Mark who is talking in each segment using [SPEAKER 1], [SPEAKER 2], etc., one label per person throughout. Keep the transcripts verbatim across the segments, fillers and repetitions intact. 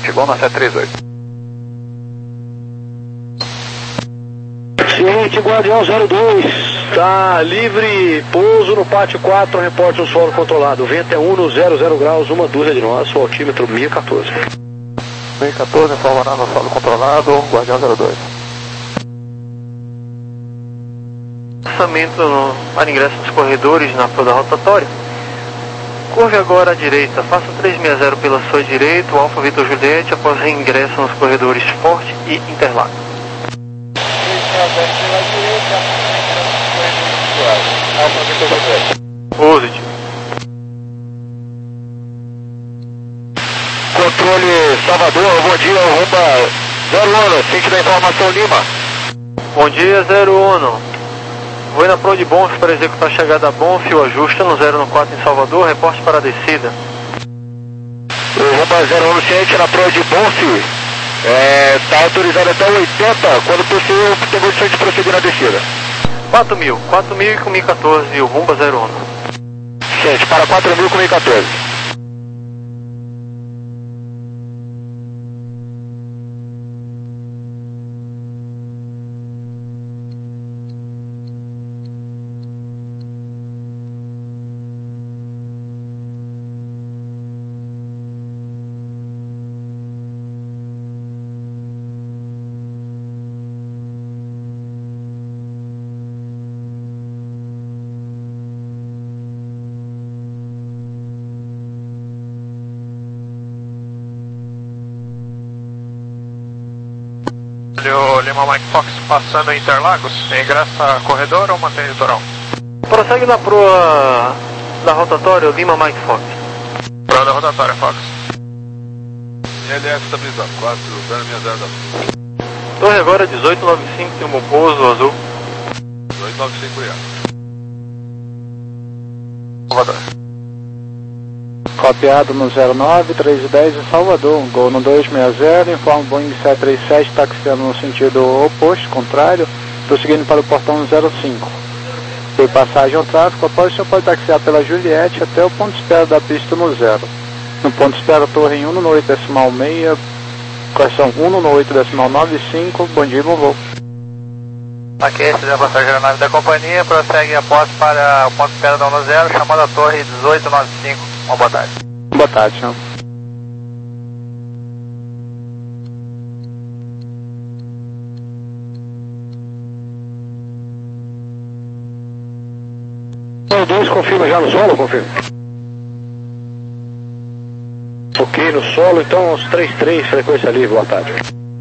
[SPEAKER 1] bom na sete três oito.
[SPEAKER 2] Ciente, Guardião zero dois, tá livre, pouso no pátio quatro, reporte o solo controlado, o vento é um no zero zero graus, uma dúzia de nós, o altímetro mil e quatorze.
[SPEAKER 1] mil e quatorze, informando no solo controlado, Guardião zero dois.
[SPEAKER 3] Lançamento no, para ingresso dos corredores na toda rotatória. Curve agora à direita, faça trezentos e sessenta pela sua direita, o Alfa Vitor Juliette, após reingresso nos corredores Forte e Interlagos.
[SPEAKER 1] Pela direita, Alfa Vitor Juliette.
[SPEAKER 3] Positivo.
[SPEAKER 1] Controle Salvador, bom dia, arroba zero um, sentido da informação Lima.
[SPEAKER 3] Bom dia, zero um. Vou na Pro de Bonf para executar a chegada a Bonf, o ajusta no zero um quatro em Salvador, reporte para a descida.
[SPEAKER 1] Arroba zero um, ciente na Pro de Bonf, está é, autorizado até oitenta, quando possível tem condições de prosseguir na descida.
[SPEAKER 3] quatro mil, quatro mil e com mil e quatorze, o Rumba zero um.
[SPEAKER 1] Ciente, para quatro mil com mil e quatorze.
[SPEAKER 4] O Lima Mike Fox passando em Interlagos, ingressa corredor ou mantém litoral?
[SPEAKER 3] Prossegue na proa da rotatória, o Lima Mike Fox.
[SPEAKER 4] Proa da rotatória, Fox.
[SPEAKER 5] L F estabilizado, quatro, zero seis zero da.
[SPEAKER 3] Torre agora dezoito noventa e cinco, tem um bom pouso azul.
[SPEAKER 5] dezoito noventa e cinco, obrigado.
[SPEAKER 3] Salvador.
[SPEAKER 6] Copiado no zero nove, três dez em Salvador, gol no dois sessenta, informa o Boeing sete três sete, taxiando no sentido oposto, contrário, prosseguindo para o portão zero cinco. Tem passagem ao tráfego, após o senhor pode taxiar pela Juliette até o ponto de espera da pista no zero. No ponto de espera, torre em um no oito decimal seis, correção um no oito decimal noventa e cinco, bom dia, bom voo.
[SPEAKER 1] Aqui, essa é a passagem da nave da companhia, prossegue após para o ponto de espera da um no zero, chamando a torre dezoito noventa e cinco. Uma boa tarde.
[SPEAKER 6] Boa tarde, senhor.
[SPEAKER 2] zero dois, confirma já no solo, confirma. Ok, no solo, então os três três, frequência livre, boa tarde.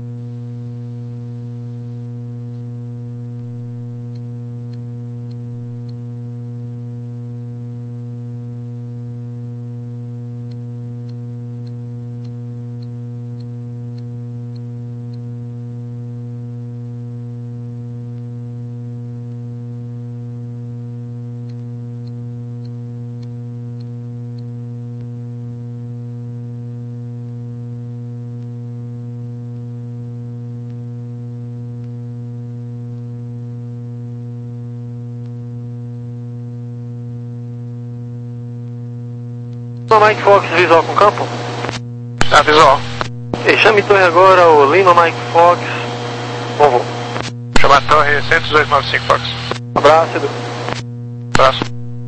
[SPEAKER 3] Lima Mike Fox, visual com campo?
[SPEAKER 4] Tá, visual.
[SPEAKER 3] E chame torre agora, o Lima Mike Fox. Bom voo.
[SPEAKER 4] Chama a torre cento e dezoito noventa e cinco, Fox.
[SPEAKER 3] Abraço, Edu.
[SPEAKER 4] Abraço.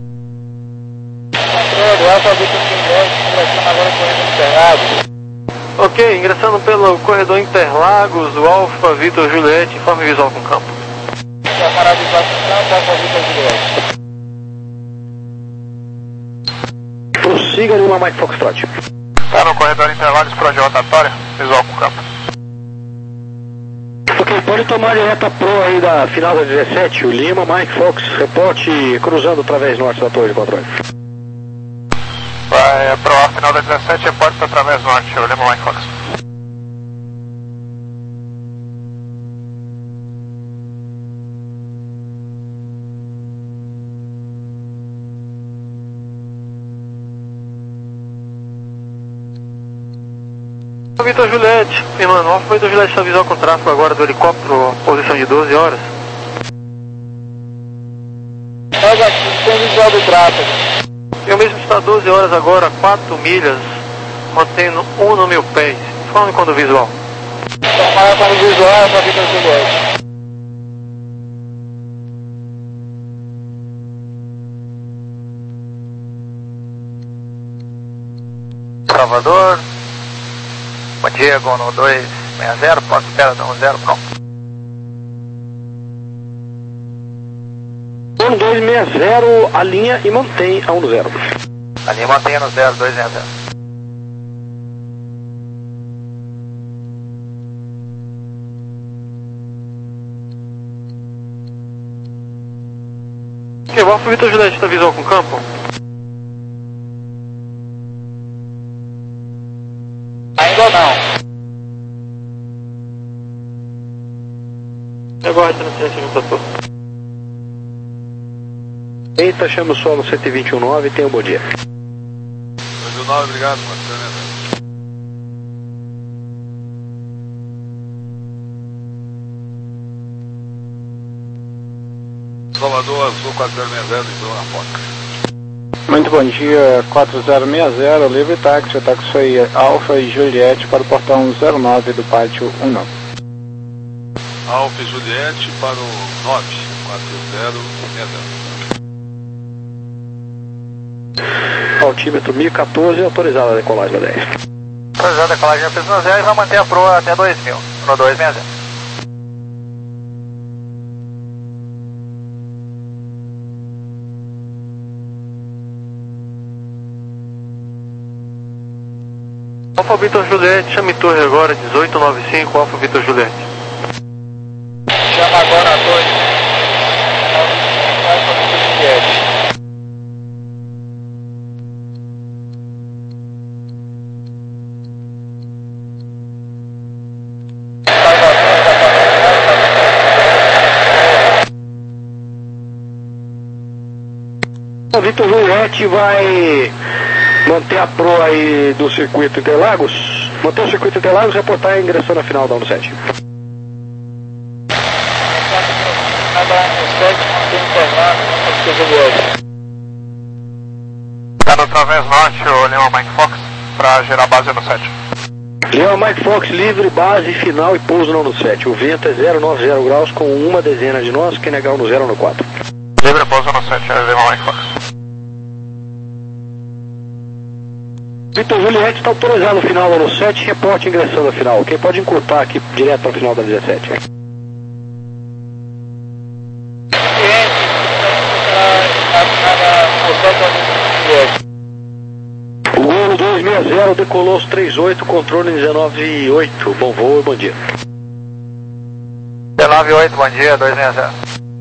[SPEAKER 3] Ok, ingressando pelo corredor Interlagos, o Alfa Vitor Juliette, informe visual com campo.
[SPEAKER 1] Camarada de baixo do campo, Alfa Vitor Juliette.
[SPEAKER 2] Prossiga Lima Mike Foxtrot.
[SPEAKER 4] Tá no corredor Interlagos, proa de rotatória, visual com campo.
[SPEAKER 2] Ok, pode tomar direto a pro aí da final da dezessete, o Lima Mike Fox, reporte cruzando através norte da torre de controle.
[SPEAKER 4] Vai proa final da dezessete, reporte através norte, o Lima Mike Fox.
[SPEAKER 3] Vitor Juliette, firmando, Alfa Vitor Juliette está visual com tráfego agora do helicóptero, posição de doze horas.
[SPEAKER 1] Nós aqui tem visual do tráfego.
[SPEAKER 3] Eu mesmo está doze horas agora, quatro milhas, mantendo um no mil pés, Informe quando visual.
[SPEAKER 6] Tomara quando visual para Vitor Juliette.
[SPEAKER 1] Salvador, bom dia, Gol no dois seis zero, posto espera da um zero, pronto.
[SPEAKER 2] um dois seis zero, a linha e mantém a um zero.
[SPEAKER 1] A linha mantém no zero dois seis zero.
[SPEAKER 3] Ok, o Alfa Vitor Juliette está visual com campo?
[SPEAKER 6] Ainda não.
[SPEAKER 3] Agora está no silêncio no platô.
[SPEAKER 2] Eita, chama o solo cento e vinte e um nove, tenha um bom dia.
[SPEAKER 5] dois mil e nove, obrigado, mano. Salvador, Azul quatro zero seis zero, então na foca.
[SPEAKER 6] Muito bom dia, quatro zero seis zero, livre táxi, o táxi foi Alfa e Juliette para o portão zero nove do pátio um.
[SPEAKER 5] Alfa e Juliette para o nove quatro zero seis zero.
[SPEAKER 2] Altímetro mil e quatorze, autorizada a decolagem da dez.
[SPEAKER 1] Autorizada a decolagem da Pista zero e vai manter a proa até dois mil, no dois seis zero.
[SPEAKER 3] Alfa Vitor Juliette, chame torre agora, dezoito noventa e cinco, Alfa Vitor Juliette.
[SPEAKER 6] Chama agora dois nove cinco, Alfa Vitor Juliette.
[SPEAKER 2] O Vitor Juliette vai manter a proa aí do circuito Interlagos, manter o circuito Interlagos e reportar a ingressão na final da um sete.
[SPEAKER 4] Tá no Través Norte, o Lima Mike Fox, pra gerar base no sete.
[SPEAKER 2] Lima Mike Fox, livre, base, final e pouso no sete. O vento é zero nove zero graus com uma dezena de nós, quem negar no zero no quatro.
[SPEAKER 4] Livre, pouso no sete, é Lima Mike Fox.
[SPEAKER 2] Vitor Juliette está autorizado no final da no sete, reporte ingressando a final. Quem pode encurtar aqui direto ao final da dezessete? O Gol dois seis zero decolou aos trinta e oito, controle dezenove oito. Bom voo e bom dia.
[SPEAKER 1] dezenove oito, bom dia, dois seis zero.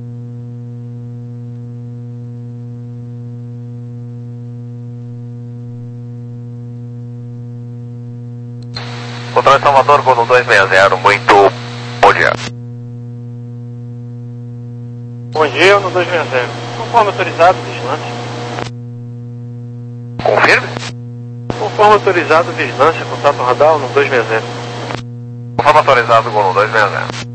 [SPEAKER 1] Controle Salvador, Gol dois seis zero, muito bom dia.
[SPEAKER 3] Bom dia, no dois seis zero. Conforme autorizado, vigilância.
[SPEAKER 1] Confirme.
[SPEAKER 3] Conforme autorizado, vigilância, contato radar no dois seis zero.
[SPEAKER 1] Conforme autorizado, Gol dois seis zero.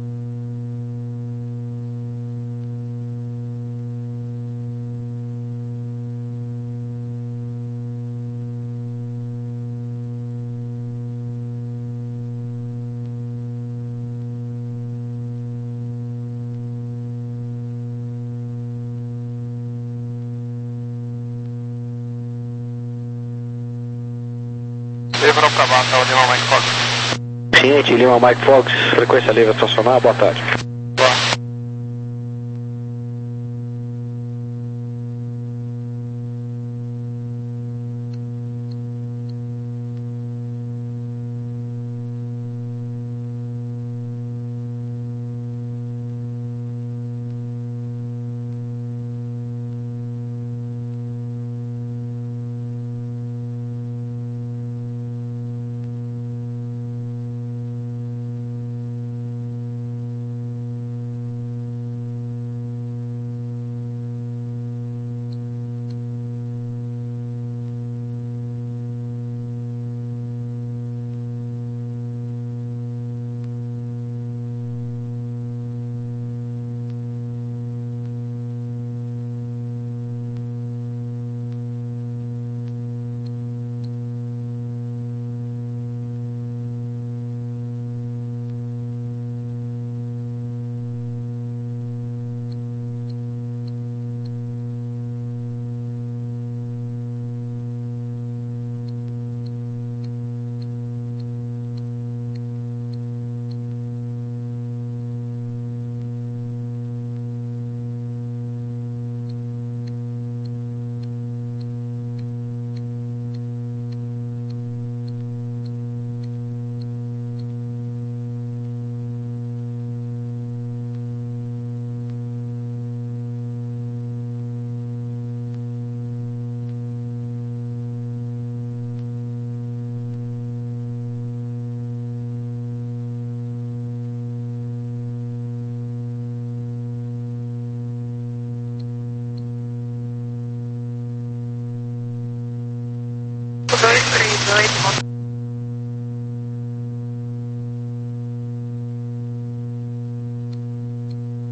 [SPEAKER 4] Livre pra baixo, é o Lima Mike Fox.
[SPEAKER 2] Ciente, Lima Mike Fox, frequência livre estacionar, boa tarde.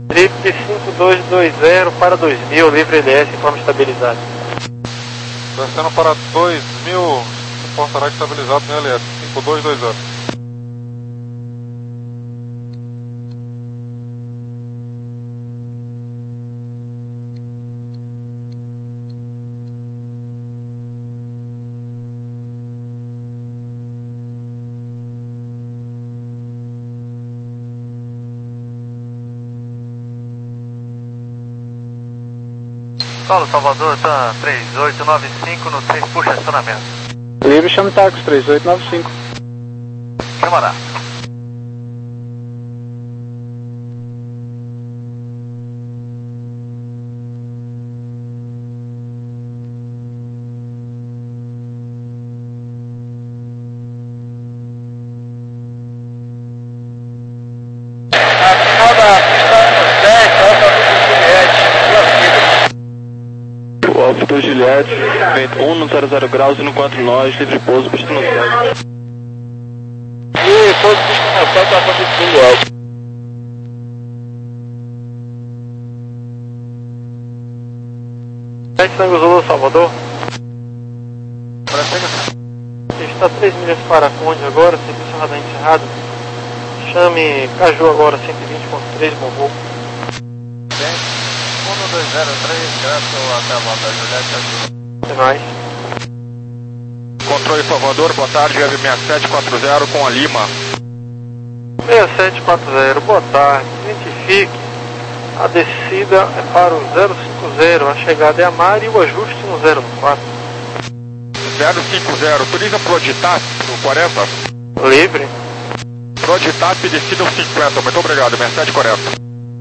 [SPEAKER 3] Trip cinco dois dois zero para dois mil, livre L S em forma estabilizada.
[SPEAKER 5] Descendo para dois mil, suportará estabilizado no L S, cinco dois dois zero.
[SPEAKER 1] Solo Salvador, tá três oito nove cinco no três, puxa acionamento.
[SPEAKER 6] Livre, chama táxi, três oito nove cinco.
[SPEAKER 1] Chamará. A final da pista dez, Alfa Juliette, duas vidas.
[SPEAKER 2] Alfa Vitor Juliette, vento um no zero zero graus e no quatro nós, livre pouso, pista no céu.
[SPEAKER 1] E pouso pista no céu, tá fazendo tudo alto.
[SPEAKER 3] sete Tango Zulu, Salvador. Está três milhas para Conde agora, serviço radar encerrado. Chame Caju agora, cento e vinte ponto três, bom voo.
[SPEAKER 1] um dois zero três, graças até a volta, Juliette.
[SPEAKER 3] Até mais.
[SPEAKER 5] Controle Salvador, boa tarde, F seis sete quatro zero com a Lima.
[SPEAKER 3] seis sete quatro zero, boa tarde. Identifique. A descida é para o zero cinco zero, a chegada é a Mari e o ajuste no zero quatro.
[SPEAKER 5] zero cinco zero, utiliza Proditap no quarenta.
[SPEAKER 3] Livre.
[SPEAKER 5] Proditap, descida no cinquenta, muito obrigado, seis sete quarenta.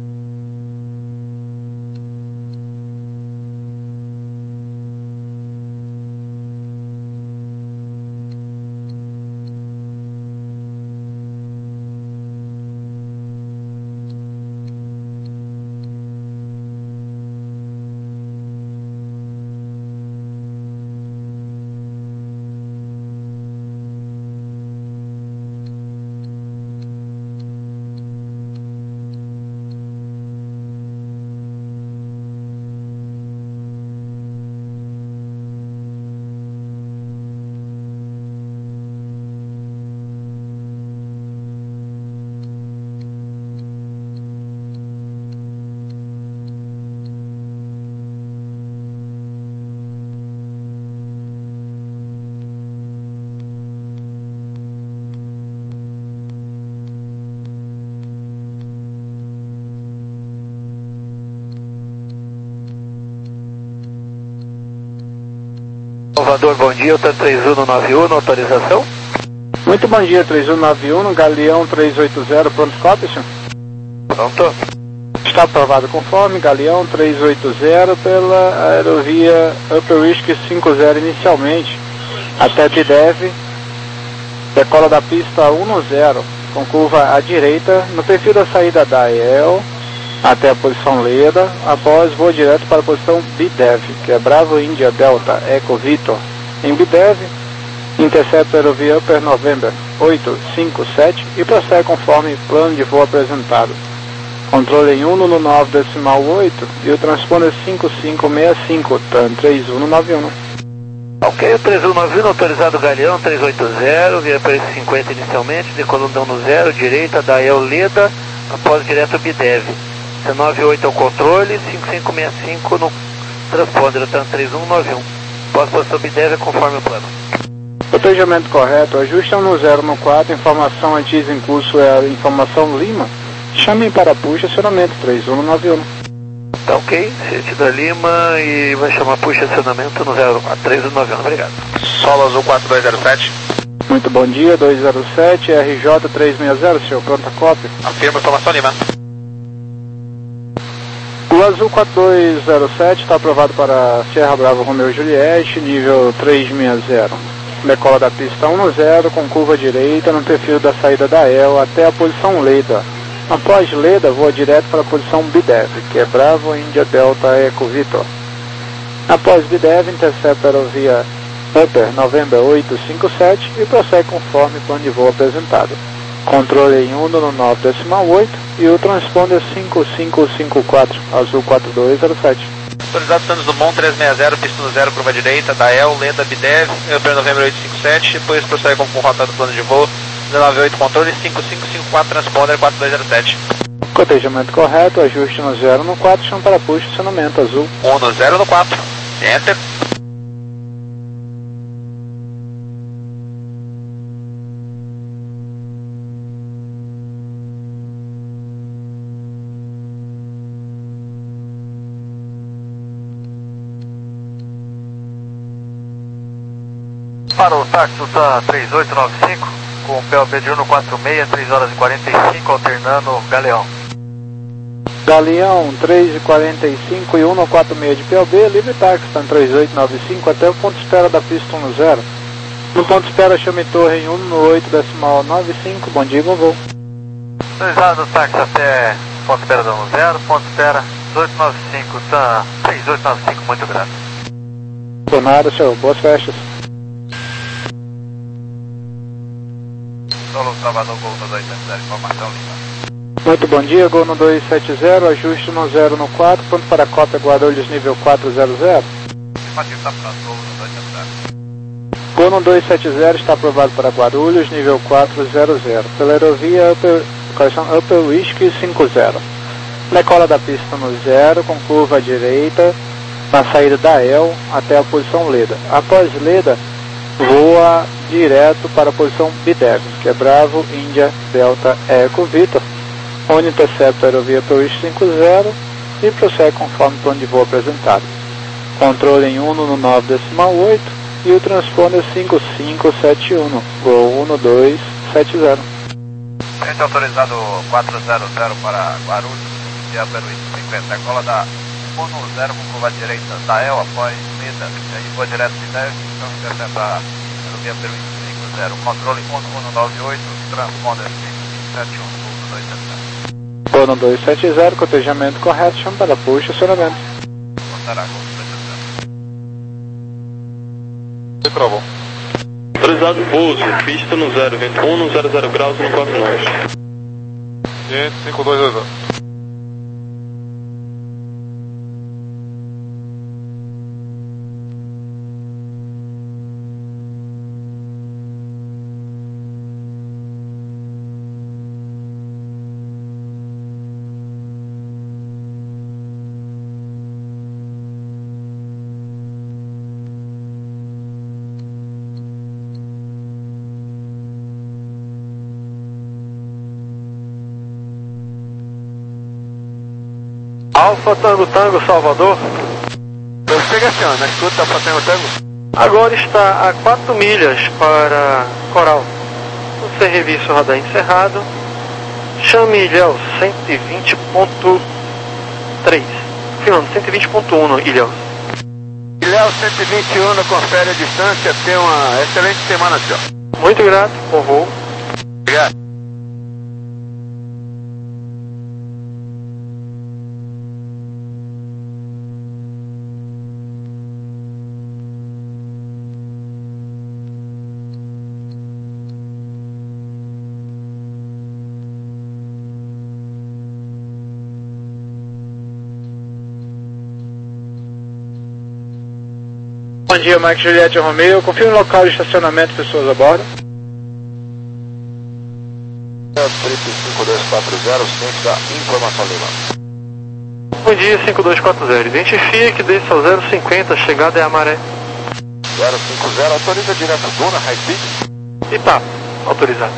[SPEAKER 1] Salvador, bom dia, eu tô três um nove um, autorização?
[SPEAKER 6] Muito bom dia, três um nove um, Galeão três oito zero, pronto, cópia, senhor?
[SPEAKER 1] Pronto.
[SPEAKER 6] Está aprovado conforme, Galeão três oito zero pela aerovia Upper Risk cinco zero inicialmente, até Bidev, decola da pista um zero, com curva à direita, no perfil da saída da E L, até a posição Leda, após voo direto para a posição Bidev, que é Bravo India Delta Eco Victor. Em Bidev, intercepta a aerovia Upper November oito cinco sete e prossegue conforme plano de voo apresentado. Controle em um no nove decimal oito e o transponder cinco cinco seis cinco, T A N três um nove um.
[SPEAKER 1] Ok, o três um nove um, autorizado Galeão três oito zero, via para cinquenta inicialmente, decolando no zero, direita da E L Leda, após direto Bidev. nove oito é o controle, cinco cinco seis cinco no transponder, T A N três um nove um. Após posição Bidev conforme o plano.
[SPEAKER 6] Protejamento correto, ajuste no zero no quatro, informação antes em curso é a informação Lima. Chame para push acionamento três um nove um.
[SPEAKER 1] Tá ok, Sete da Lima e vai chamar push acionamento no zero quatro três um nove um, obrigado.
[SPEAKER 5] Solo Azul quatro dois zero sete.
[SPEAKER 6] Muito bom dia, dois zero sete, R J três seis zero, senhor, pronta cópia.
[SPEAKER 5] Afirma, informação Lima.
[SPEAKER 6] O Azul quatro dois zero sete está aprovado para Sierra Bravo Romeo Juliette, nível três seis zero. Decola da pista um zero com curva direita no perfil da saída da E L até a posição Leda. Após Leda, voa direto para a posição Bidev, que é Bravo India Delta Eco Victor. Após Bidev, intercepta a aerovia Upper November oito cinco sete e prossegue conforme plano de voo apresentado. Controle em Uno no nove decimal oito e o transponder cinco cinco cinco quatro, azul quatro dois zero sete.
[SPEAKER 7] Autorizado Santos Dumont trezentos e sessenta, pista no zero, curva direita, Dael, Leda, Bidev, Novembro Novembro oitocentos e cinquenta e sete, depois prossegue com, com rota do plano de voo, dezenove oito controle, cinco cinco cinco quatro, transponder quatro dois zero sete.
[SPEAKER 6] Cotejamento correto, ajuste no zero no quatro, chão para push, estacionamento azul.
[SPEAKER 7] um no zero no quatro, enter.
[SPEAKER 3] Para o táxi está três oito nove cinco, com P O B de um no quatro seis, três horas e quarenta e cinco, alternando Galeão.
[SPEAKER 6] Galeão três e quarenta e cinco e um no quatro seis de P O B, livre táxi, está em três oito nove cinco até o ponto de espera da pista um no zero. No ponto de espera chame torre em um no oito decimal nove cinco, bom dia, bom voo.
[SPEAKER 3] Autorizado o táxi até ponto de espera da um no zero, ponto de espera dezoito nove cinco, está três oito nove cinco, muito grato.
[SPEAKER 6] Por nada, senhor, boas festas.
[SPEAKER 3] Solo Salvador, Gol no dois sete zero, informação Lima.
[SPEAKER 6] Muito bom dia, Gol no dois sete zero, ajuste no zero no quatro, ponto para cópia Guarulhos nível quatro zero zero.
[SPEAKER 3] Afirmativo, está pronto, Gol no dois sete zero.
[SPEAKER 6] Gol no dois sete zero está aprovado para Guarulhos nível quatro zero zero, pela aerovia Upper, Upper Whisky cinco zero. Decola da pista no zero, com curva à direita, na saída da E L até a posição Leda. Após Leda, voa direto para a posição Bidev, que é Bravo, Índia, Delta, Eco, Vitor, onde intercepta a aerovia P W cinco zero e prossegue conforme o plano de voo apresentado. Controle em um no nove decimal oito e o transponder cinco cinco sete um, Gol um dois sete zero.
[SPEAKER 3] Frente autorizado quatro zero zero para Guarulhos, e a P W cinquenta, cola da um no zero com curva direita da E L após Leda, e aí voa direto de dez, então intercepta a aerovia P W cinco zero, controle um no nove oito, transponder cinco cinco sete um, Gol no dois sete zero.
[SPEAKER 6] Gol no dois sete zero, cotejamento correto, chama para push, acionamento.
[SPEAKER 3] Portará, Gol no dois sete zero.
[SPEAKER 5] Sem problema.
[SPEAKER 2] Autorizado pouso, pista no zero, vento um no zero zero graus no quatro nove.
[SPEAKER 5] Ciente, cinco dois dois zero.
[SPEAKER 2] Alfa Tango Tango Salvador.
[SPEAKER 3] Eu chego assim, ó, na escuta Alfa Tango Tango.
[SPEAKER 2] Agora está a quatro milhas para Coral. O serviço radar encerrado. Chame Ilhéus cento e vinte ponto três. Filando cento e vinte ponto um no Ilhéus.
[SPEAKER 3] Ilhéus cento e vinte e um, confere a distância, tenha uma excelente semana, senhor.
[SPEAKER 2] Muito grato, bom voo.
[SPEAKER 3] Obrigado.
[SPEAKER 6] Bom dia, Mike Juliette Romeo. Confirme o local de estacionamento, pessoas a bordo.
[SPEAKER 3] três cinco dois quatro zero, centro da informação Lima.
[SPEAKER 2] Bom dia, cinco dois quatro zero. Identifique, desça ao zero cinquenta, chegada é Amaré.
[SPEAKER 3] zero cinco zero, autoriza direto Duna, High Speed.
[SPEAKER 2] E tá, autorizado.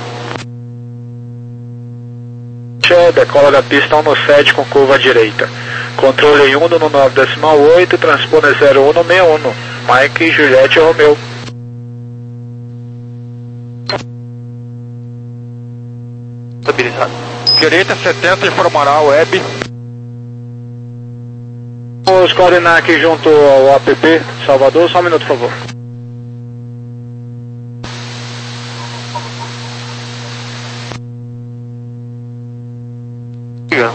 [SPEAKER 6] Decola da pista um no sete com curva à direita. Controle em um no nove decimal oito, transponder zero um no sessenta e um. Mike Juliette Romeo.
[SPEAKER 2] Estabilizado.
[SPEAKER 7] Direita setenta, informará a web.
[SPEAKER 6] Vamos coordenar aqui junto ao A P P Salvador, só um minuto, por favor.
[SPEAKER 2] Diga.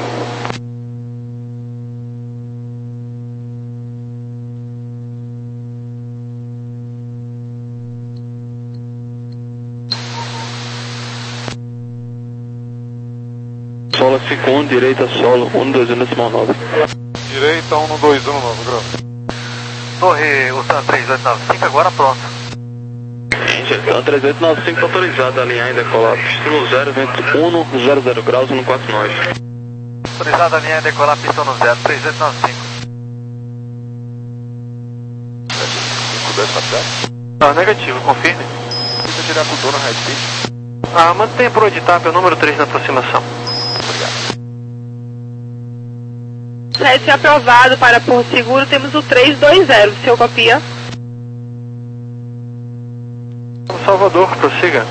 [SPEAKER 8] Cola cinco um, direita solo, um dois um decimal nove.
[SPEAKER 5] Direita um dois um nove graus.
[SPEAKER 3] Torre Ulsan três oito nove cinco, agora pronto.
[SPEAKER 8] Então três oito nove cinco autorizado a alinhar e decolar pistão zero, vento um zero zero graus, um quatro nove.
[SPEAKER 3] Autorizado a alinhar e decolar pistão no zero, três oito nove cinco. Ah, negativo, confirme.
[SPEAKER 5] Fica direto com o dono, high speed.
[SPEAKER 3] Ah, mantenha por editar, é o número três na aproximação.
[SPEAKER 5] Obrigado.
[SPEAKER 9] sete aprovado para Porto Seguro, temos o três dois zero, o senhor copia?
[SPEAKER 3] Salvador, prossiga.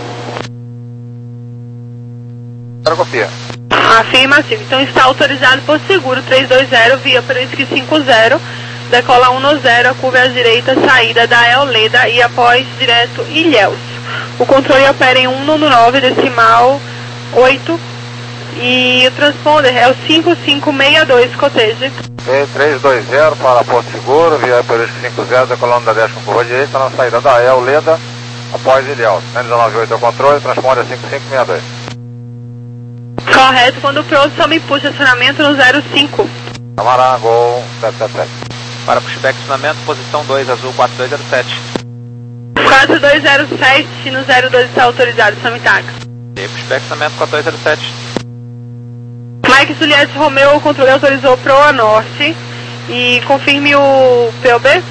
[SPEAKER 5] Quero copia.
[SPEAKER 9] Afirmativo, então está autorizado por seguro três dois zero, via Presque cinco zero, decola um no zero, a curva à direita, saída da Eoleda e após direto Ilhéus. O controle opera em um no nove, decimal oito, e o transponder é o cinco cinco seis dois, coteje.
[SPEAKER 5] três dois zero para Porto Seguro, via Presque cinco zero, decolando da dez com curva direita, na saída da Eoleda, após Ilhéus. dezenove oito é o controle, transponder cinco cinco seis dois.
[SPEAKER 9] Correto, quando pronto, só me puxa acionamento no zero cinco.
[SPEAKER 5] Camará, Gol sete sete sete.
[SPEAKER 7] Para pushback acionamento, posição dois, azul quatro dois zero sete.
[SPEAKER 9] quatro dois zero sete, no zero dois está autorizado, Samitax.
[SPEAKER 7] E pushback acionamento quatro dois zero sete.
[SPEAKER 9] Mike Juliette Romeu, o controle autorizou Proa Norte. E confirme o P O B.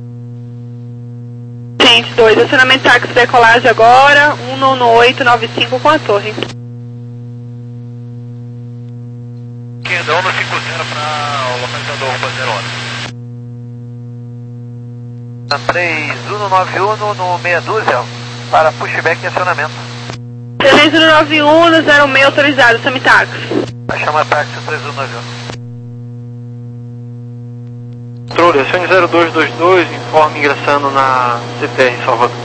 [SPEAKER 9] Gente, dois, acionamento táxi decolagem agora, um no oito nove cinco com a torre.
[SPEAKER 3] Quedão no cinco zero para o localizador Rumba zero hora. três um nove um no meia dúzia para pushback e acionamento.
[SPEAKER 9] três um nove um no zero seis autorizado, Samitax.
[SPEAKER 3] Vai chamar táxi três um nove um.
[SPEAKER 2] Controle, acione zero dois dois dois, informe ingressando na C T R Salvador.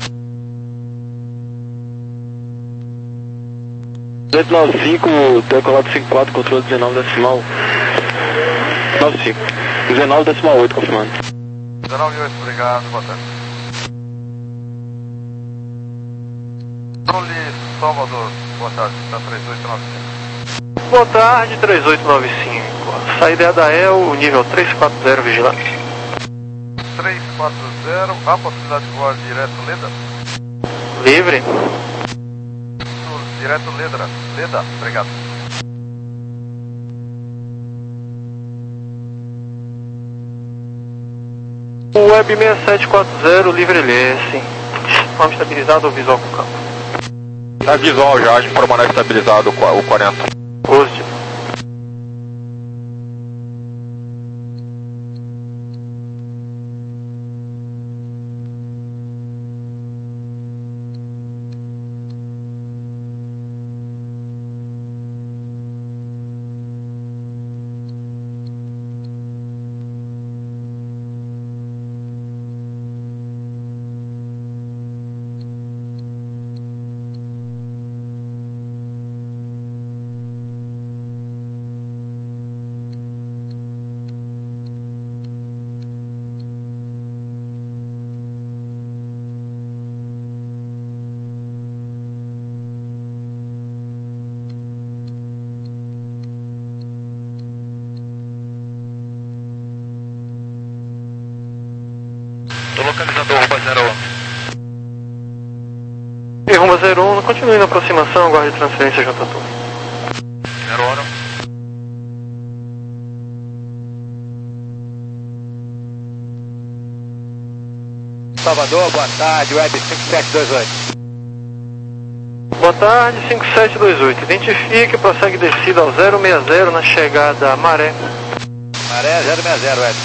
[SPEAKER 8] oito nove cinco, decolado cinco quatro, controle dezenove decimal nove cinco. dezenove decimal oito, confirmando.
[SPEAKER 5] dezenove oito, obrigado, boa tarde. Controle Salvador, boa tarde, está três oito nove cinco.
[SPEAKER 2] Boa tarde, três oito nove cinco. Saída da E L, o nível três quatro zero, vigilante.
[SPEAKER 5] três quatro zero, a possibilidade de voar direto Leda?
[SPEAKER 2] Livre.
[SPEAKER 5] Direto Leda, Leda, obrigado.
[SPEAKER 2] O Web seis sete quatro zero, livre L S. Forma estabilizado ou visual com campo?
[SPEAKER 5] Tá visual já, de forma estabilizado o quarenta.
[SPEAKER 2] Positivo.
[SPEAKER 3] Tô localizando o Rumba zero um.
[SPEAKER 2] E Rumba zero um, continue na aproximação, aguarde transferência junto à torre.
[SPEAKER 3] zero hora. Salvador, boa tarde, Web cinco sete dois oito.
[SPEAKER 2] Boa tarde, cinco sete dois oito. Identifique e prossegue descida ao zero seis zero na chegada a Maré.
[SPEAKER 3] Maré zero seis zero, Web.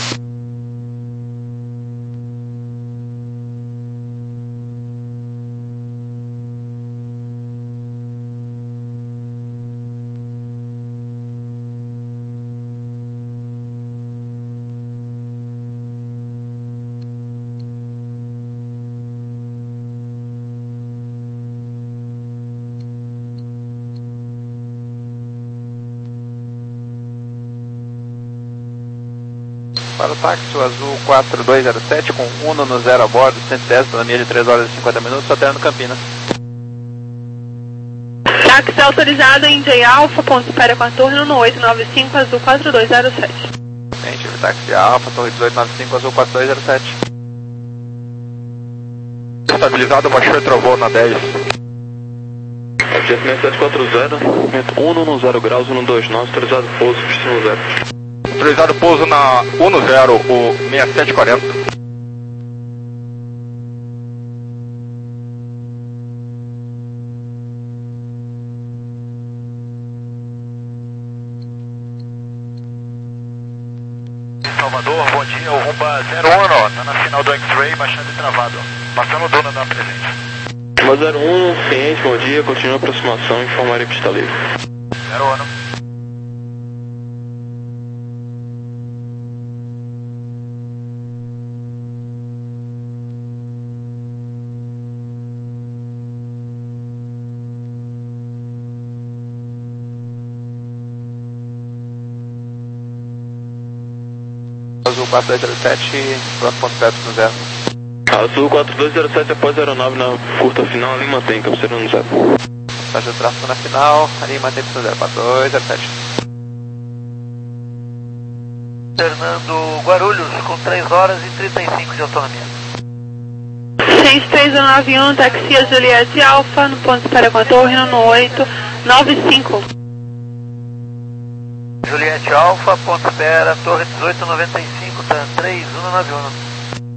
[SPEAKER 7] Para o táxi, o azul quatro dois zero sete com Uno no zero a bordo, cento e dez, pela minha de três horas e cinquenta minutos, aterno Campinas.
[SPEAKER 9] Táxi autorizado em J Alpha, ponto espera com a torre no oito nove cinco, azul quatro dois zero sete.
[SPEAKER 7] Gente, táxi Alpha, torre dezoito nove cinco, azul quatro dois zero sete.
[SPEAKER 5] Estabilizado, baixou e trovou na dez.
[SPEAKER 8] Jet sete quatro zero, um no zero graus, um no dois nove, autorizado pouso, destino zero.
[SPEAKER 5] Autorizado pouso na um no zero, o sessenta e sete quarenta.
[SPEAKER 10] Salvador, bom dia, o Rumba zero um, tá na final do X-Ray, baixando e travado, passando o Duna da presente.
[SPEAKER 8] Rumba zero um, ciente, bom dia, continua a aproximação, informarei que está livre.
[SPEAKER 10] zero um.
[SPEAKER 7] Azul quatro dois zero sete, pronto, ponto perto no zero.
[SPEAKER 8] Azul quatro dois zero sete após zero nove na curta final, ali mantém, cabeceira no zero.
[SPEAKER 7] Taxa de tráfego na final, ali mantém no zero, quatro dois zero sete.
[SPEAKER 1] Fernando Guarulhos, com três horas e trinta e cinco de autonomia.
[SPEAKER 9] seis três nove um, taxia Juliette Alpha, no ponto espera com a torre no oito nove cinco.
[SPEAKER 1] Juliette Alpha, ponto espera, torre dezoito noventa e cinco, TAN três um nove um.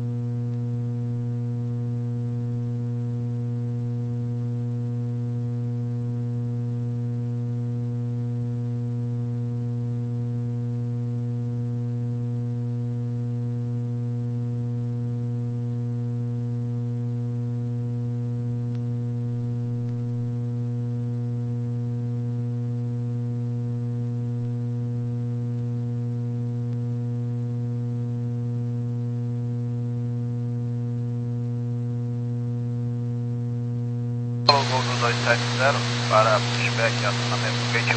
[SPEAKER 10] Gol do dois sete zero para pushback e acionamento vinte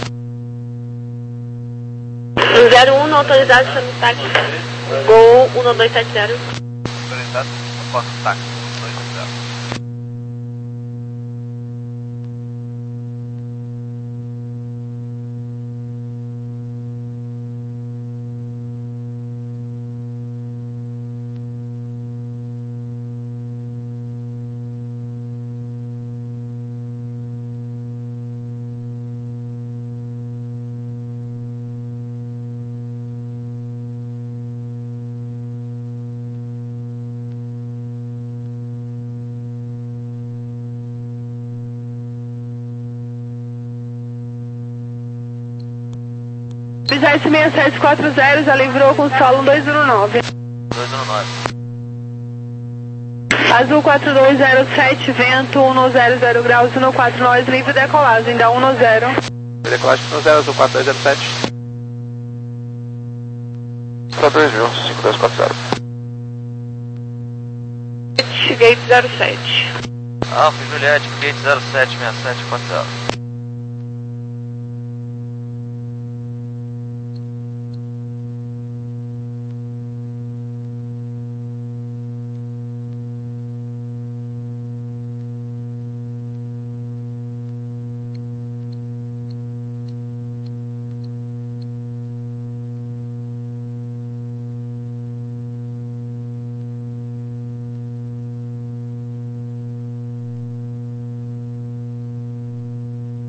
[SPEAKER 10] e um.
[SPEAKER 9] zero um, autorizado chame táxi. Gol um dois sete zero.
[SPEAKER 10] Autorizado, posto táxi um dois sete zero.
[SPEAKER 9] Bisete seis sete quatro zero, já livrou com solo dois um nove.
[SPEAKER 10] dois um nove.
[SPEAKER 9] Azul quatro dois zero sete, vento um zero zero graus, um quatro nós, livre decolagem, dá um zero.
[SPEAKER 7] Decolagem no zero, azul quatro dois zero sete.
[SPEAKER 5] Para dois mil, cinco dois quatro zero.
[SPEAKER 9] Gate zero sete.
[SPEAKER 10] Alfa Juliette, Gate zero sete seis sete quatro zero.